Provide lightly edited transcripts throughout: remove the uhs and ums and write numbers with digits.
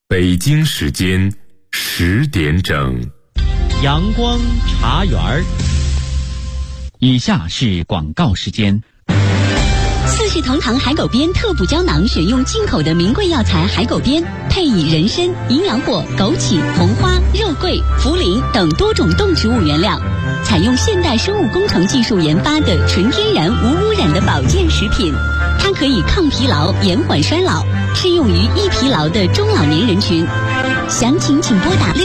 北京时间10点整， 阳光茶园儿。以下是广告时间。 四世同堂海狗鞭特补胶囊选用进口的名贵药材海狗鞭，配以人参、营养果、枸杞、红花、肉桂、茯苓等多种动植物原料，采用现代生物工程技术研发的纯天然无污染的保健食品。它可以抗疲劳、延缓衰老，适用于易疲劳的中老年人群。详情请拨打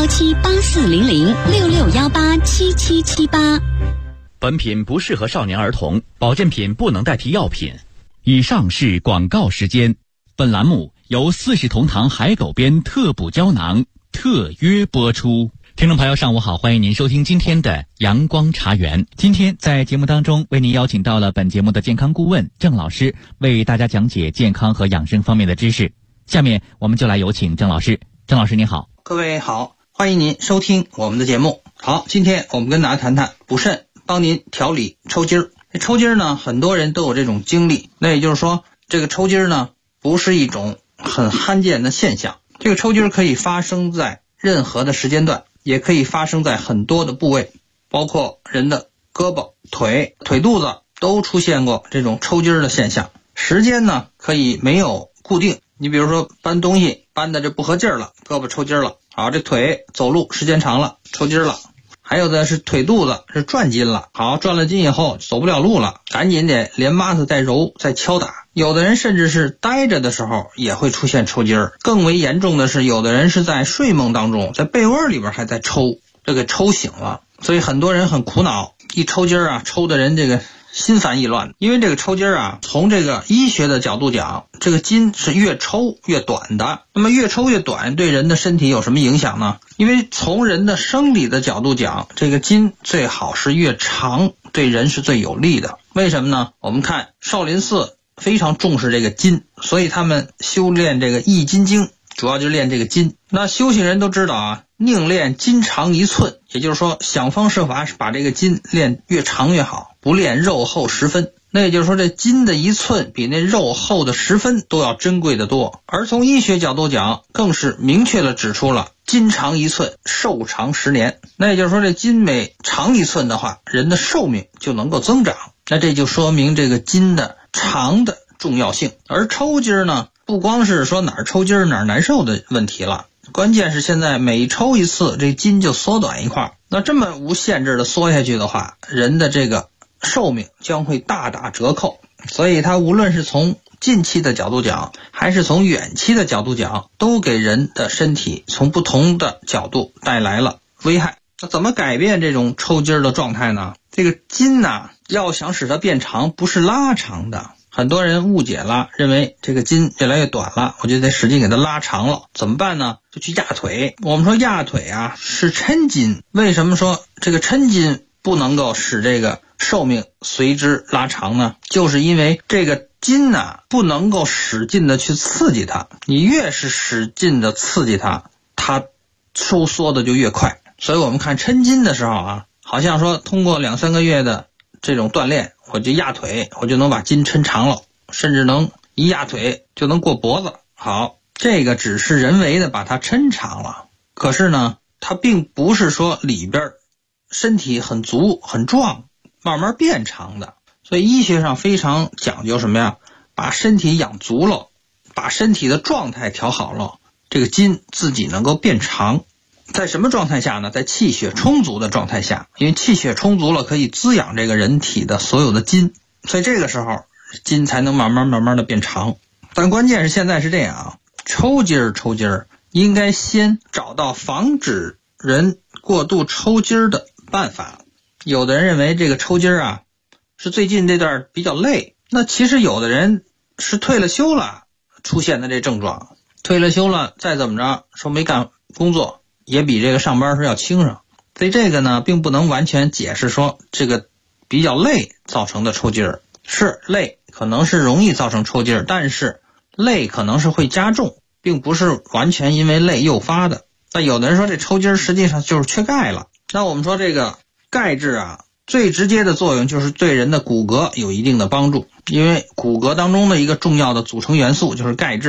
6617840066187778。 本品不适合少年儿童，保健品不能代替药品。以上是广告时间。本栏目由四世同堂海狗鞭特补胶囊特约播出。听众朋友上午好，欢迎您收听今天的阳光茶园。今天在节目当中为您邀请到了本节目的健康顾问郑老师，为大家讲解健康和养生方面的知识。下面我们就来有请郑老师。郑老师您好。 各位好，欢迎您收听我们的节目。好，今天我们跟大家谈谈补肾，帮您调理抽筋儿。抽筋儿呢，很多人都有这种经历，那也就是说这个抽筋儿呢不是一种很罕见的现象。这个抽筋儿可以发生在任何的时间段，也可以发生在很多的部位，包括人的胳膊、腿、肚子都出现过这种抽筋儿的现象。时间呢可以没有固定，你比如说搬东西搬的这不合劲儿了，胳膊抽筋儿了。好，这腿走路时间长了，抽筋儿了。还有的是腿肚子是转筋了，好，转了筋以后走不了路了，赶紧得连抹子再揉再敲打。有的人甚至是呆着的时候也会出现抽筋儿，更为严重的是有的人是在睡梦当中，在被窝里边还在抽，这个抽醒了。所以很多人很苦恼，一抽筋儿啊，抽的人这个心烦意乱。因为这个抽筋儿啊，从这个医学的角度讲，这个筋是越抽越短的。那么越抽越短对人的身体有什么影响呢？因为从人的生理的角度讲，这个筋最好是越长，对人是最有利的。为什么呢？我们看少林寺非常重视这个筋，所以他们修炼这个易筋经，主要就练这个筋。那修行人都知道啊，宁练筋长1寸，也就是说想方设法把这个筋练越长越好，不练肉厚10分。那也就是说这筋的1寸比那肉厚的10分都要珍贵的多。而从医学角度讲，更是明确的指出了筋长1寸寿长10年。那也就是说这筋每长1寸的话，人的寿命就能够增长。那这就说明这个筋的长的重要性。而抽筋呢，不光是说哪儿抽筋哪儿难受的问题了，关键是现在每抽一次这筋就缩短一块。那这么无限制的缩下去的话，人的这个寿命将会大打折扣。所以它无论是从近期的角度讲，还是从远期的角度讲，都给人的身体从不同的角度带来了危害。那怎么改变这种抽筋的状态呢？这个筋呢，要想使它变长，不是拉长的。很多人误解了，认为这个筋越来越短了，我就得使劲给它拉长了。怎么办呢？就去压腿。我们说压腿啊是抻筋，为什么说这个抻筋不能够使这个寿命随之拉长呢？就是因为这个筋呢不能够使劲的去刺激它，你越是使劲的刺激它，它收缩的就越快。所以我们看抻筋的时候啊，好像说通过2-3个月的这种锻炼，我就压腿，我就能把筋抻长了，甚至能一压腿就能过脖子。好，这个只是人为的把它抻长了，可是呢它并不是说里边身体很足很壮慢慢变长的。所以医学上非常讲究什么呀？把身体养足了，把身体的状态调好了，这个筋自己能够变长。在什么状态下呢？在气血充足的状态下，因为气血充足了可以滋养这个人体的所有的筋，所以这个时候筋才能慢慢的变长。但关键是现在是这样啊，抽筋儿应该先找到防止人过度抽筋的办法。有的人认为这个抽筋啊是最近这段比较累，那其实有的人是退了休了出现的这症状，退了休了再怎么着说没干工作也比这个上班时要轻省。所以这个呢并不能完全解释说这个比较累造成的抽筋儿。是累可能是容易造成抽筋儿，但是累可能是会加重，并不是完全因为累诱发的。那有的人说这抽筋儿实际上就是缺钙了。那我们说这个钙质啊最直接的作用就是对人的骨骼有一定的帮助，因为骨骼当中的一个重要的组成元素就是钙质。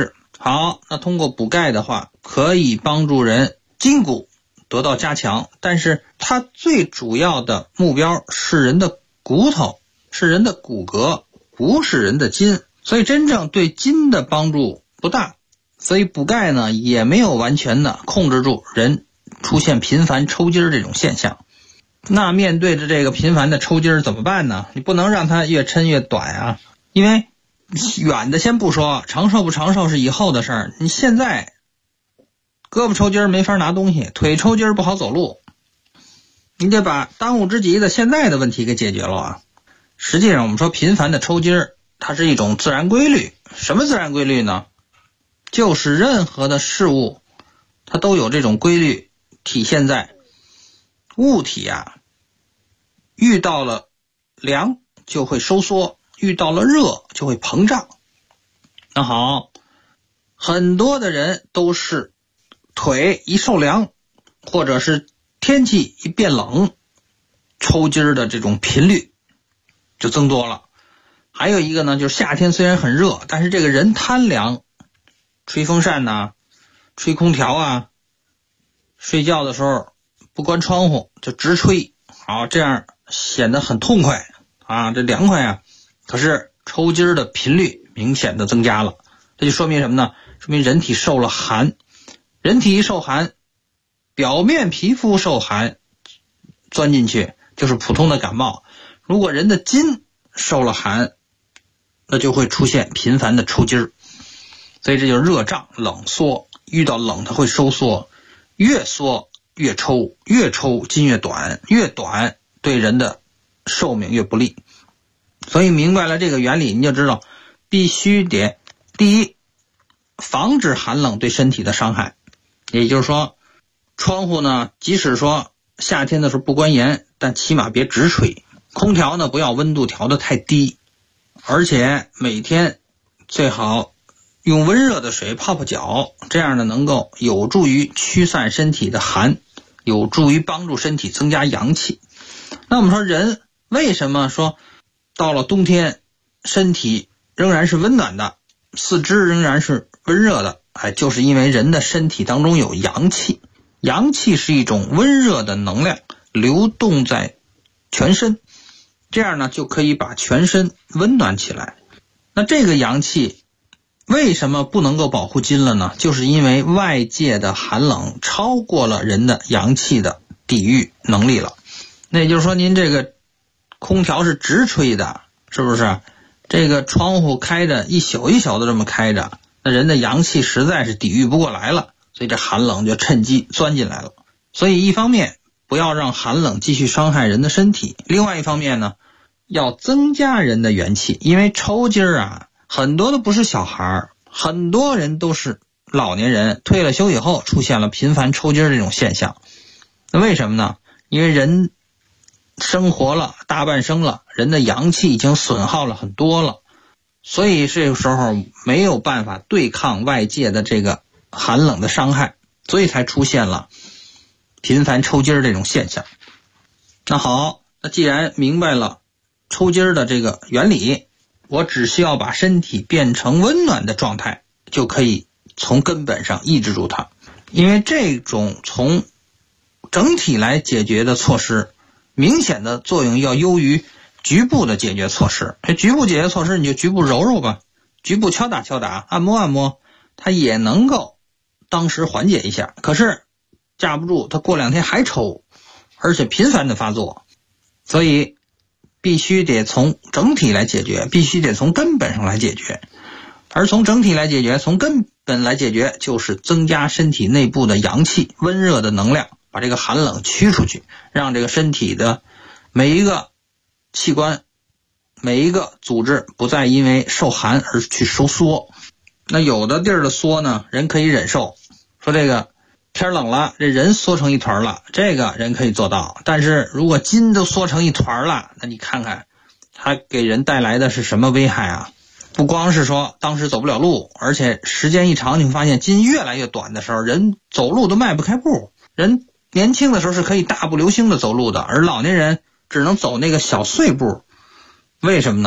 好，那通过补钙的话，可以帮助人筋骨得到加强，但是它最主要的目标是人的骨头，是人的骨骼，不是人的筋，所以真正对筋的帮助不大。所以补钙呢，也没有完全的控制住人出现频繁抽筋这种现象。那面对着这个频繁的抽筋怎么办呢？你不能让它越抻越短啊，因为远的先不说，长寿不长寿是以后的事儿。你现在胳膊抽筋没法拿东西，腿抽筋不好走路，你得把当务之急的现在的问题给解决了啊。实际上我们说频繁的抽筋它是一种自然规律。什么自然规律呢？就是任何的事物它都有这种规律，体现在物体啊，遇到了凉就会收缩，遇到了热就会膨胀。那好，很多的人都是腿一受凉，或者是天气一变冷，抽筋的这种频率就增多了。还有一个呢，就是夏天虽然很热，但是这个人贪凉，吹风扇啊，吹空调啊，睡觉的时候不关窗户就直吹，好，这样显得很痛快啊，这凉快啊。可是抽筋的频率明显的增加了，这就说明什么呢？说明人体受了寒。人体一受寒，表面皮肤受寒，钻进去就是普通的感冒。如果人的筋受了寒，那就会出现频繁的抽筋。所以这就是热胀冷缩，遇到冷它会收缩，越缩越抽，越抽筋越短，越短对人的寿命越不利。所以明白了这个原理，你就知道必须得第一，防止寒冷对身体的伤害。也就是说，窗户呢，即使说夏天的时候不关严，但起码别直吹。空调呢，不要温度调得太低，而且每天最好用温热的水泡泡脚，这样呢能够有助于驱散身体的寒，有助于帮助身体增加阳气。那我们说人为什么说到了冬天身体仍然是温暖的，四肢仍然是温热的？就是因为人的身体当中有阳气。阳气是一种温热的能量，流动在全身，这样呢就可以把全身温暖起来。那这个阳气为什么不能够保护筋了呢？就是因为外界的寒冷超过了人的阳气的抵御能力了。那也就是说，您这个空调是直吹的，是不是？这个窗户开着一宿一宿的这么开着，那人的阳气实在是抵御不过来了，所以这寒冷就趁机钻进来了。所以一方面不要让寒冷继续伤害人的身体，另外一方面呢，要增加人的元气。因为抽筋啊，很多都不是小孩，很多人都是老年人，退了休以后出现了频繁抽筋这种现象。那为什么呢？因为人生活了大半生了，人的阳气已经损耗了很多了，所以这个时候没有办法对抗外界的这个寒冷的伤害，所以才出现了频繁抽筋这种现象。那好，那既然明白了抽筋的这个原理，我只需要把身体变成温暖的状态，就可以从根本上抑制住它。因为这种从整体来解决的措施，明显的作用要优于局部的解决措施。局部解决措施你就局部揉揉吧，局部敲打敲打，按摩按摩，它也能够当时缓解一下。可是架不住它过两天还抽，而且频繁的发作，所以必须得从整体来解决，必须得从根本上来解决。而从整体来解决，从根本来解决，就是增加身体内部的阳气，温热的能量，把这个寒冷驱出去，让这个身体的每一个器官，每一个组织不再因为受寒而去收缩。那有的地儿的缩呢，人可以忍受，说这个天冷了，这人缩成一团了，这个人可以做到。但是如果筋都缩成一团了，那你看看它给人带来的是什么危害啊？不光是说当时走不了路，而且时间一长，你会发现筋越来越短的时候，人走路都迈不开步。人年轻的时候是可以大步流星的走路的，而老年人只能走那个小碎步。为什么呢？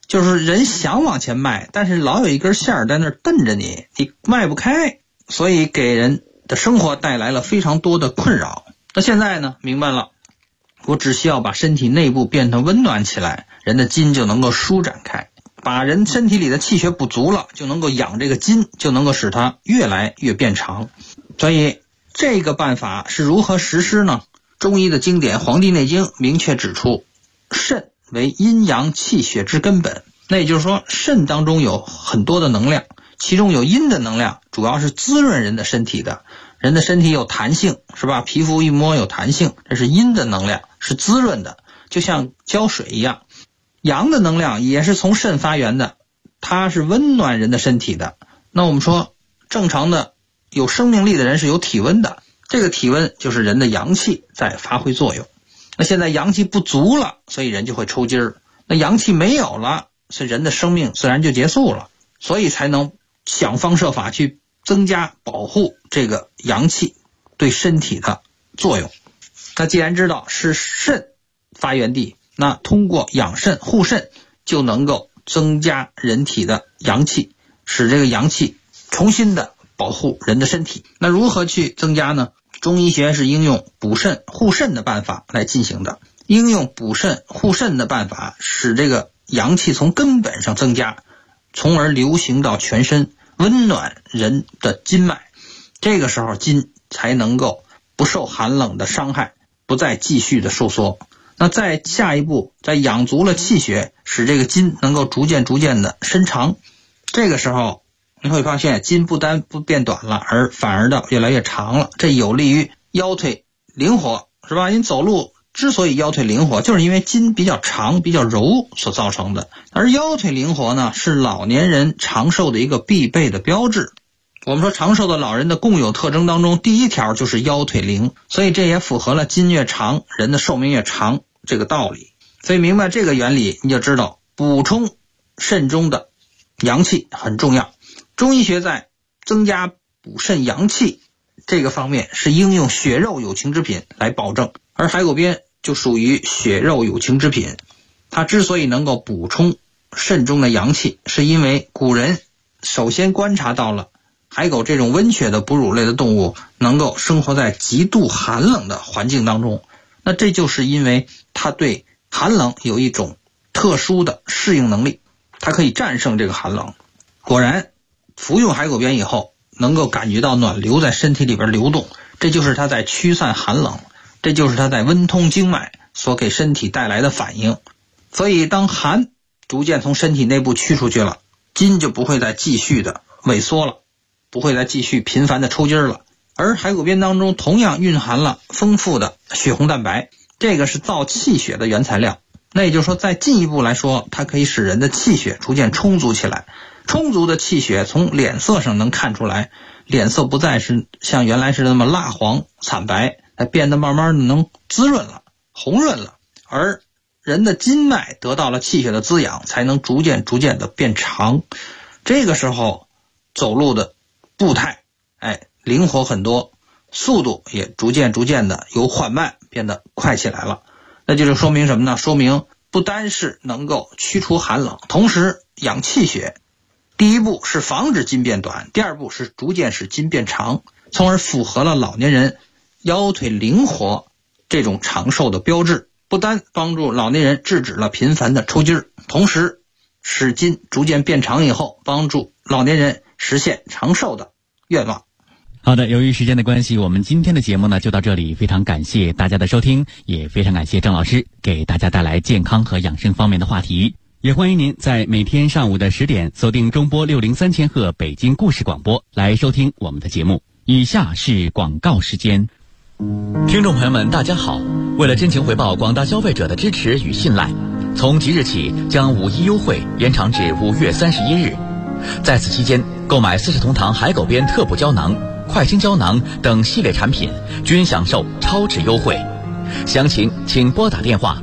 就是人想往前迈，但是老有一根线在那儿瞪着你，你迈不开，所以给人的生活带来了非常多的困扰。那现在呢，明白了，我只需要把身体内部变得温暖起来，人的筋就能够舒展开，把人身体里的气血补足了，就能够养这个筋，就能够使它越来越变长。所以这个办法是如何实施呢？中医的经典《黄帝内经》明确指出，肾为阴阳气血之根本。那也就是说，肾当中有很多的能量，其中有阴的能量，主要是滋润人的身体的。人的身体有弹性，是吧？皮肤一摸有弹性，这是阴的能量，是滋润的，就像浇水一样。阳的能量也是从肾发源的，它是温暖人的身体的。那我们说，正常的有生命力的人是有体温的，这个体温就是人的阳气在发挥作用。那现在阳气不足了，所以人就会抽筋儿。那阳气没有了，所以人的生命自然就结束了，所以才能想方设法去增加保护这个阳气对身体的作用。那既然知道是肾发源地，那通过养肾护肾就能够增加人体的阳气，使这个阳气重新的保护人的身体。那如何去增加呢？中医学是应用补肾护肾的办法来进行的。应用补肾护肾的办法，使这个阳气从根本上增加，从而流行到全身，温暖人的筋脉。这个时候筋才能够不受寒冷的伤害，不再继续的收缩。那再下一步，再养足了气血，使这个筋能够逐渐的伸长。这个时候你会发现，筋不单不变短了，而反而的越来越长了。这有利于腰腿灵活，是吧？你走路之所以腰腿灵活，就是因为筋比较长比较柔所造成的。而腰腿灵活呢，是老年人长寿的一个必备的标志。我们说长寿的老人的共有特征当中，第一条就是腰腿灵，所以这也符合了筋越长人的寿命越长这个道理。所以明白这个原理，你就知道补充肾中的阳气很重要。中医学在增加补肾阳气这个方面是应用血肉有情之品来保证，而海狗鞭就属于血肉有情之品。它之所以能够补充肾中的阳气，是因为古人首先观察到了海狗这种温血的哺乳类的动物能够生活在极度寒冷的环境当中，那这就是因为它对寒冷有一种特殊的适应能力，它可以战胜这个寒冷。果然服用海狗鞭以后，能够感觉到暖流在身体里边流动，这就是它在驱散寒冷，这就是它在温通经脉所给身体带来的反应。所以当寒逐渐从身体内部驱出去了，筋就不会再继续的萎缩了，不会再继续频繁的抽筋了。而海狗鞭当中同样蕴含了丰富的血红蛋白，这个是造气血的原材料。那也就是说，再进一步来说，它可以使人的气血逐渐充足起来。充足的气血从脸色上能看出来，脸色不再是像原来是那么蜡黄惨白，变得慢慢的能滋润了，红润了。而人的筋脉得到了气血的滋养，才能逐渐的变长。这个时候走路的步态灵活很多，速度也逐渐的由缓慢变得快起来了。那就是说明什么呢？说明不单是能够驱除寒冷，同时养气血。第一步是防止筋变短，第二步是逐渐使筋变长，从而符合了老年人腰腿灵活这种长寿的标志。不单帮助老年人制止了频繁的抽筋，同时使筋逐渐变长以后，帮助老年人实现长寿的愿望。 好的，由于时间的关系，我们今天的节目呢就到这里，非常感谢大家的收听，也非常感谢郑老师给大家带来健康和养生方面的话题。也欢迎您在每天上午的10点锁定中波603千赫北京故事广播来收听我们的节目。以下是广告时间。听众朋友们大家好，为了真情回报广大消费者的支持与信赖，从即日起将5·1优惠延长至5月31日。在此期间，购买40同堂海狗鞭特补胶囊、快清胶囊等系列产品均享受超值优惠。详情请拨打电话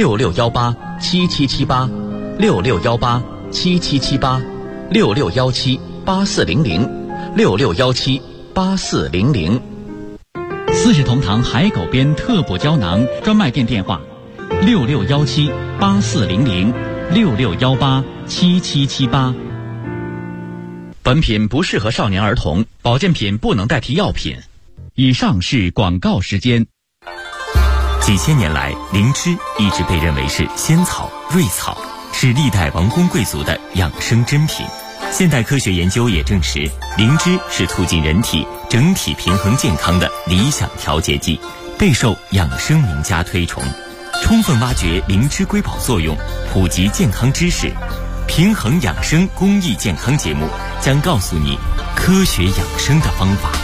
66187778 66187778 66178400 66178400。40同堂海狗鞭特补胶囊专卖店电话66178400 66187778。本品不适合少年儿童，保健品不能代替药品。以上是广告时间。 几千年来，灵芝一直被认为是仙草、瑞草，是历代王公贵族的养生珍品。现代科学研究也证实，灵芝是促进人体整体平衡健康的理想调节剂，备受养生名家推崇。充分挖掘灵芝瑰宝作用，普及健康知识，平衡养生公益健康节目将告诉你科学养生的方法。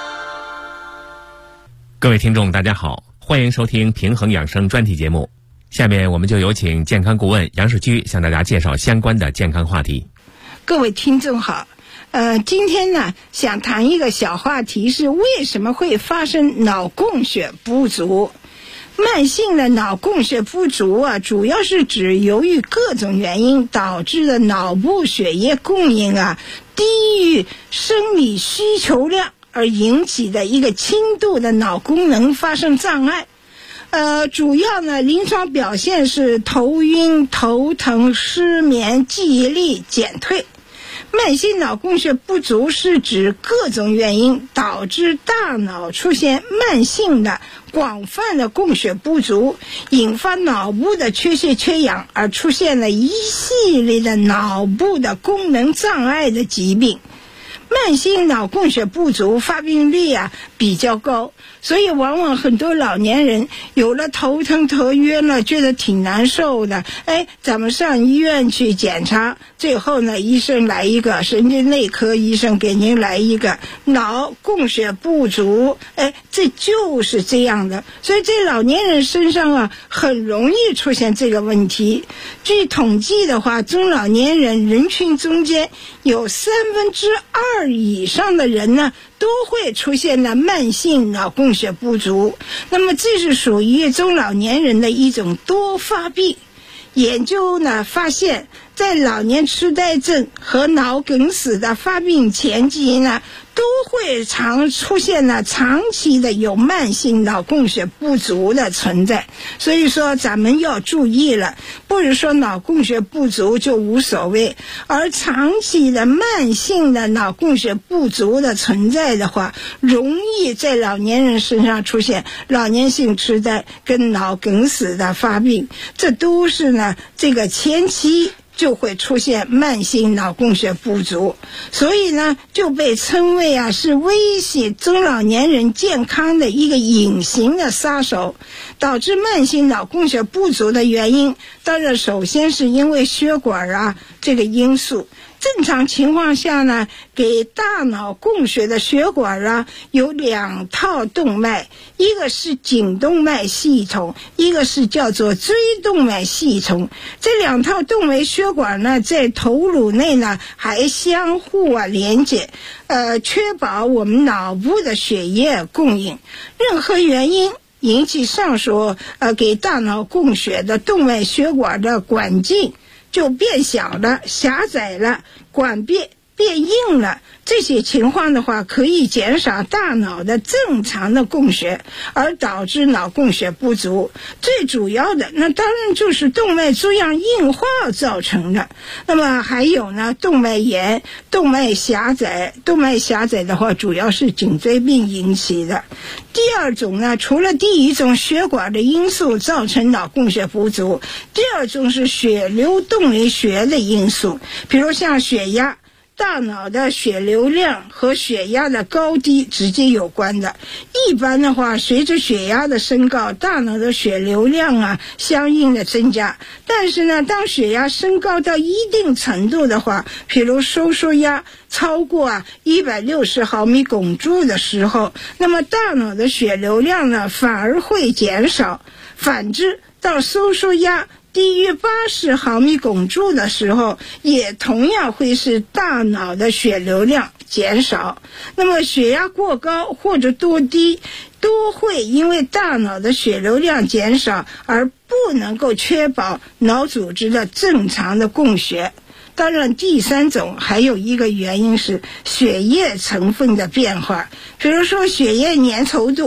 各位听众大家好，欢迎收听平衡养生专题节目。下面我们就有请健康顾问杨世居向大家介绍相关的健康话题。 各位听众好，今天呢想谈一个小话题，是为什么会发生脑供血不足。慢性的脑供血不足啊，主要是指由于各种原因导致的脑部血液供应啊低于生理需求量而引起的一个轻度的脑功能发生障碍。主要呢临床表现是头晕、头疼、失眠、记忆力减退。慢性脑供血不足是指各种原因导致大脑出现慢性的广泛的供血不足，引发脑部的缺血缺氧，而出现了一系列的脑部的功能障碍的疾病。慢性脑供血不足发病率啊比较高，所以往往很多老年人有了头疼头晕了，觉得挺难受的，咱们上医院去检查，最后呢医生来一个神经内科医生给您来一个脑供血不足，这就是这样的。所以在老年人身上啊很容易出现这个问题。据统计的话，中老年人群中间有2/3以上的人呢都会出现了慢性脑供血不足，那么这是属于中老年人的一种多发病。研究呢发现，在老年痴呆症和脑梗死的发病前期呢，都会出现了长期的有慢性脑供血不足的存在。所以说咱们要注意了，不是说脑供血不足就无所谓，而长期的慢性的脑供血不足的存在的话，容易在老年人身上出现老年性痴呆跟脑梗死的发病，这都是呢这个前期就会出现慢性脑供血不足，所以呢就被称为是威胁中老年人健康的一个隐形的杀手。导致慢性脑供血不足的原因，当然首先是因为血管这个因素。正常情况下呢，给大脑供血的血管有2套动脉，一个是颈动脉系统，一个是叫做椎动脉系统。这2套动脉血管呢，在头颅内呢还相互连接，确保我们脑部的血液供应。任何原因引起上述给大脑供血的动脉血管的管径就变小了、狭窄了，管变硬了，这些情况的话可以减少大脑的正常的供血，而导致脑供血不足。最主要的那当然就是动脉粥样硬化造成的。那么还有呢，动脉炎、动脉狭窄。动脉狭窄的话主要是颈椎病引起的。第二种呢，除了第一种血管的因素造成脑供血不足，第二种是血流动力学的因素，比如像血压。大脑的血流量和血压的高低直接有关的。一般的话，随着血压的升高，大脑的血流量相应的增加。但是呢，当血压升高到一定程度的话，比如收缩压超过160毫米汞柱的时候，那么大脑的血流量呢反而会减少。反之，到收缩压低于80毫米汞柱的时候，也同样会使大脑的血流量减少。那么血压过高或者多低，都会因为大脑的血流量减少而不能够确保脑组织的正常的供血。当然第三种还有一个原因是血液成分的变化，比如说血液粘稠度。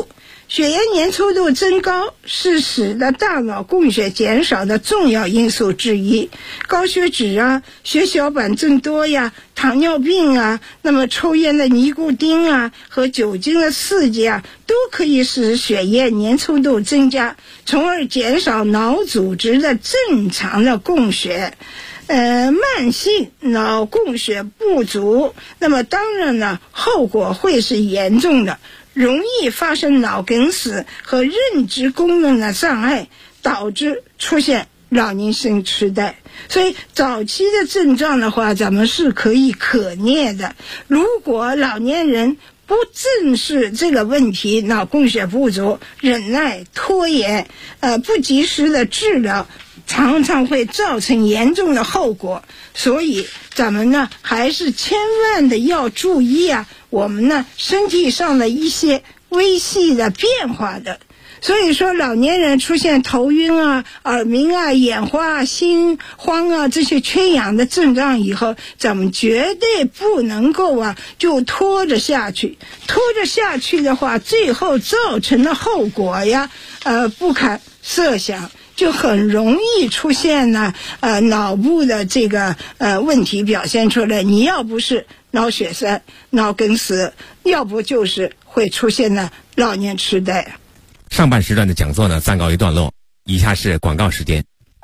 血液粘稠度增高是使得大脑供血减少的重要因素之一。高血脂啊、血小板增多呀、糖尿病啊，那么抽烟的尼古丁啊和酒精的刺激啊，都可以使血液粘稠度增加，从而减少脑组织的正常的供血。慢性脑供血不足，那么当然呢，后果会是严重的，容易发生脑梗死和认知功能的障碍，导致出现老年性痴呆。所以早期的症状的话，咱们是可以可逆的。如果老年人不正视这个问题，脑供血不足，忍耐拖延，不及时的治疗，常常会造成严重的后果。所以咱们呢还是千万的要注意啊，我们呢身体上的一些微细的变化的。所以说老年人出现头晕啊、耳鸣啊、眼花啊、心慌啊这些缺氧的症状以后，咱们绝对不能够就拖着下去。拖着下去的话，最后造成的后果呀不堪设想，就很容易出现呢脑部的这个问题表现出来。你要不是脑血栓、脑梗死，要不就是会出现呢老年痴呆。 上半时段的讲座呢暂告一段落，以下是广告时间。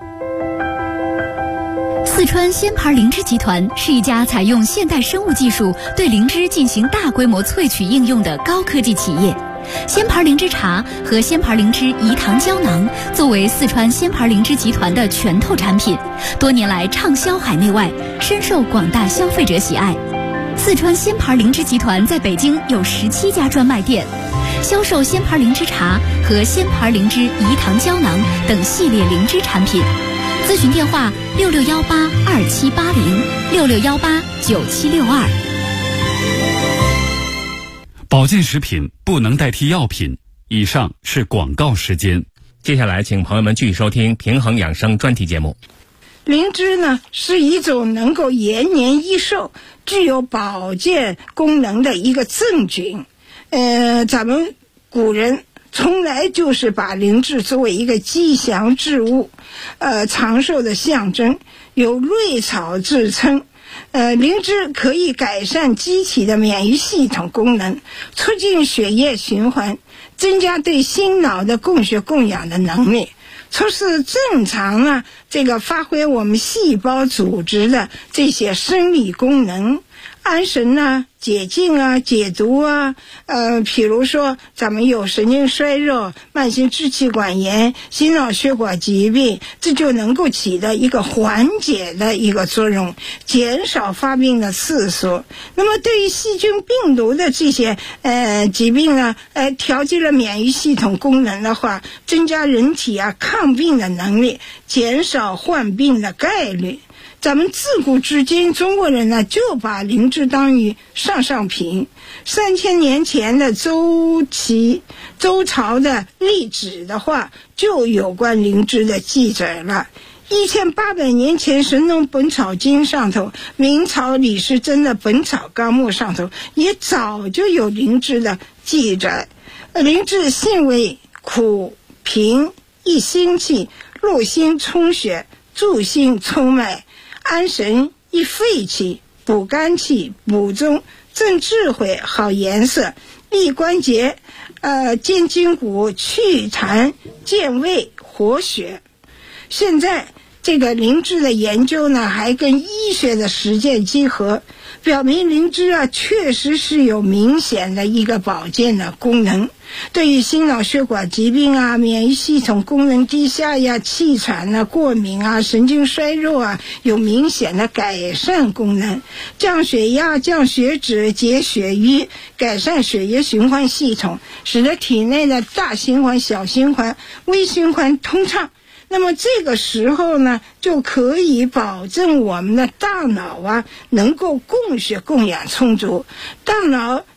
四川仙牌灵芝集团是一家采用现代生物技术对灵芝进行大规模萃取应用的高科技企业。仙牌灵芝茶和仙牌灵芝饴糖胶囊作为四川仙牌灵芝集团的拳头产品，多年来畅销海内外，深受广大消费者喜爱。四川仙牌灵芝集团在北京有17家专卖店，销售仙牌灵芝茶和仙牌灵芝饴糖胶囊等系列灵芝产品。咨询电话66182780，66189762。 保健食品不能代替药品。以上是广告时间。 接下来请朋友们继续收听平衡养生专题节目。 灵芝呢是一种能够延年益寿、具有保健功能的一个真菌。咱们古人从来就是把灵芝作为一个吉祥之物，长寿的象征，有瑞草之称。灵芝可以改善机体的免疫系统功能，促进血液循环，增加对心脑的供血供氧的能力，促使正常这个发挥我们细胞组织的这些生理功能，安神解痉解毒比如说咱们有神经衰弱、慢性支气管炎、心脑血管疾病，这就能够起到一个缓解的一个作用，减少发病的次数。那么对于细菌病毒的这些疾病调节了免疫系统功能的话，增加人体抗病的能力，减少患病的概率。咱们自古至今，中国人就把灵芝当于上品。3000年前的周朝的历史的话，就有关灵芝的记载了。1800年前《神农本草经》上头，明朝李时珍的《本草纲目》上头也早就有灵芝的记载。灵芝性味苦平，益心气，入心充血，助心充脉，安神益肺气，补肝气，补中，正智慧，好颜色，利关节，健筋骨，祛痰，健胃，活血。现在这个灵芝的研究还跟医学的实践结合，表明灵芝确实是有明显的一个保健的功能，对于心脑血管疾病免疫系统功能低下气喘过敏神经衰弱有明显的改善功能，降血压、降血脂、解血瘀，改善血液循环系统，使得体内的大循环、小循环、微循环通畅。那么这个时候就可以保证我们的大脑能够供血供氧充足。大脑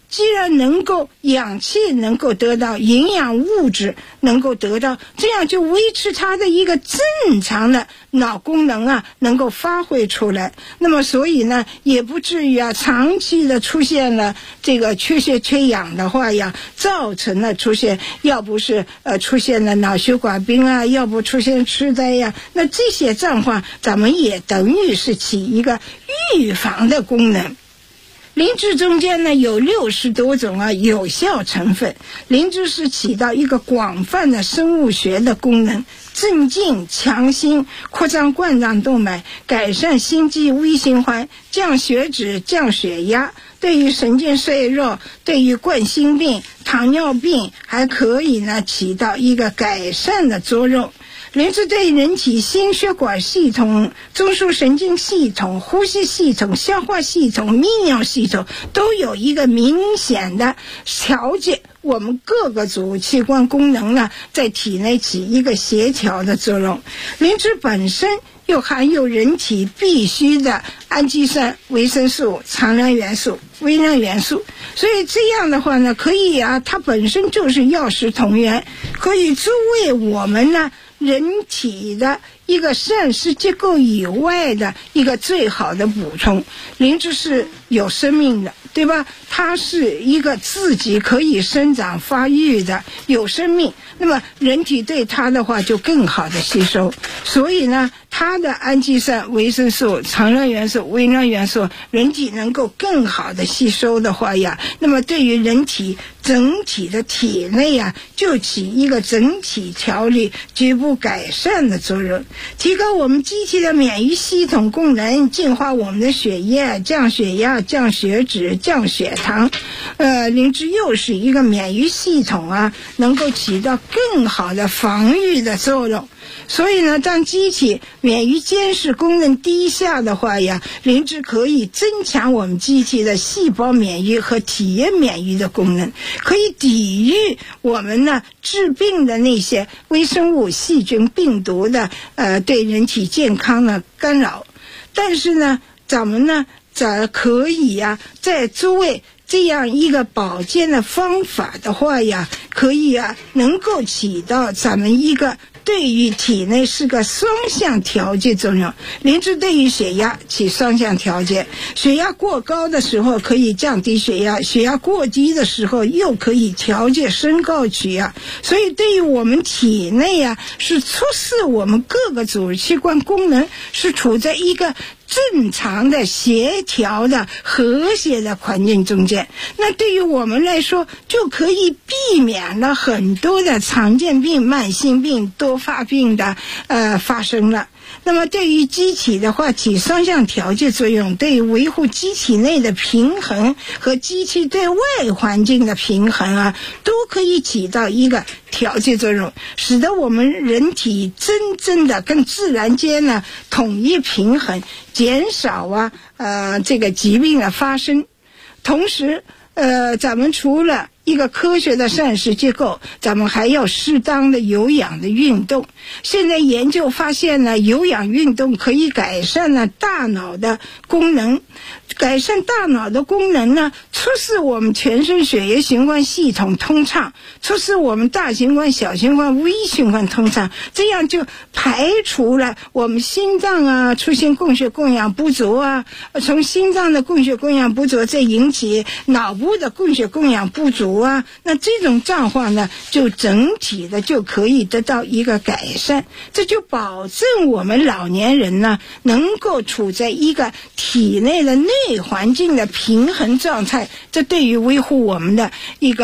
既然能够氧气能够得到，营养物质能够得到，这样就维持它的一个正常的脑功能啊能够发挥出来。那么所以呢也不至于啊长期的出现了这个缺血缺氧的话呀，造成了出现要不是出现了脑血管病啊，要不出现痴呆呀，那这些状况咱们也等于是起一个预防的功能。灵芝中间呢有60多种啊有效成分，灵芝是起到一个广泛的生物学的功能，镇静、强心、扩张冠状动脉，改善心肌微循环，降血脂、降血压，对于神经衰弱，对于冠心病、糖尿病还可以呢起到一个改善的作用。灵芝对人体心血管系统、中枢神经系统、呼吸系统、消化系统、泌尿系统都有一个明显的调节我们各个主器官功能呢在体内起一个协调的作用。灵芝本身又含有人体必需的氨基酸、维生素、常量元素、微量元素，所以这样的话呢，可以啊，它本身就是药食同源，可以作为我们呢人体的一个膳食结构以外的一个最好的补充。灵芝是有生命的，对吧？它是一个自己可以生长发育的，有生命，那么人体对它的话就更好的吸收。所以呢，它的氨基酸、维生素、常量元素、微量元素，人体能够更好的吸收的话呀，那么对于人体整体的体内呀，就起一个整体调理、局部改善的作用，提高我们机体的免疫系统功能，净化我们的血液，降血压、降血脂、降血糖。灵芝又是一个免疫系统啊，能够起到更好的防御的作用。所以呢，当机体免疫监视功能低下的话呀，灵芝可以增强我们机体的细胞免疫和体液免疫的功能，可以抵御我们呢致病的那些微生物、细菌、病毒的对人体健康的干扰。但是呢，咱们呢可以呀，在作为这样一个保健的方法的话呀，可以啊能够起到咱们一个对于体内是个双向调节作用。灵芝对于血压起双向调节，血压过高的时候可以降低血压，血压过低的时候又可以调节升高血压。所以对于我们体内啊，是促使我们各个主器官功能是处在一个正常的、协调的、和谐的环境中间。那对于我们来说，就可以避免了很多的常见病、慢性病、多发病的发生了。那么对于机体的话起双向调节作用，对于维护机体内的平衡和机体对外环境的平衡啊，都可以起到一个调节作用，使得我们人体真正的跟自然间呢统一平衡，减少这个疾病的发生。同时咱们除了一个科学的膳食结构，咱们还要适当的有氧的运动。现在研究发现呢，有氧运动可以改善了大脑的功能，改善大脑的功能呢，促使我们全身血液循环系统通畅，促使我们大循环、小循环、微循环通畅，这样就排除了我们心脏啊出现供血供氧不足啊，从心脏的供血供氧不足再引起脑部的供血供氧不足啊，那这种状况呢，就整体的就可以得到一个改善，这就保证我们老年人呢能够处在一个体内的内环境的平衡状态，这对于维护我们的一个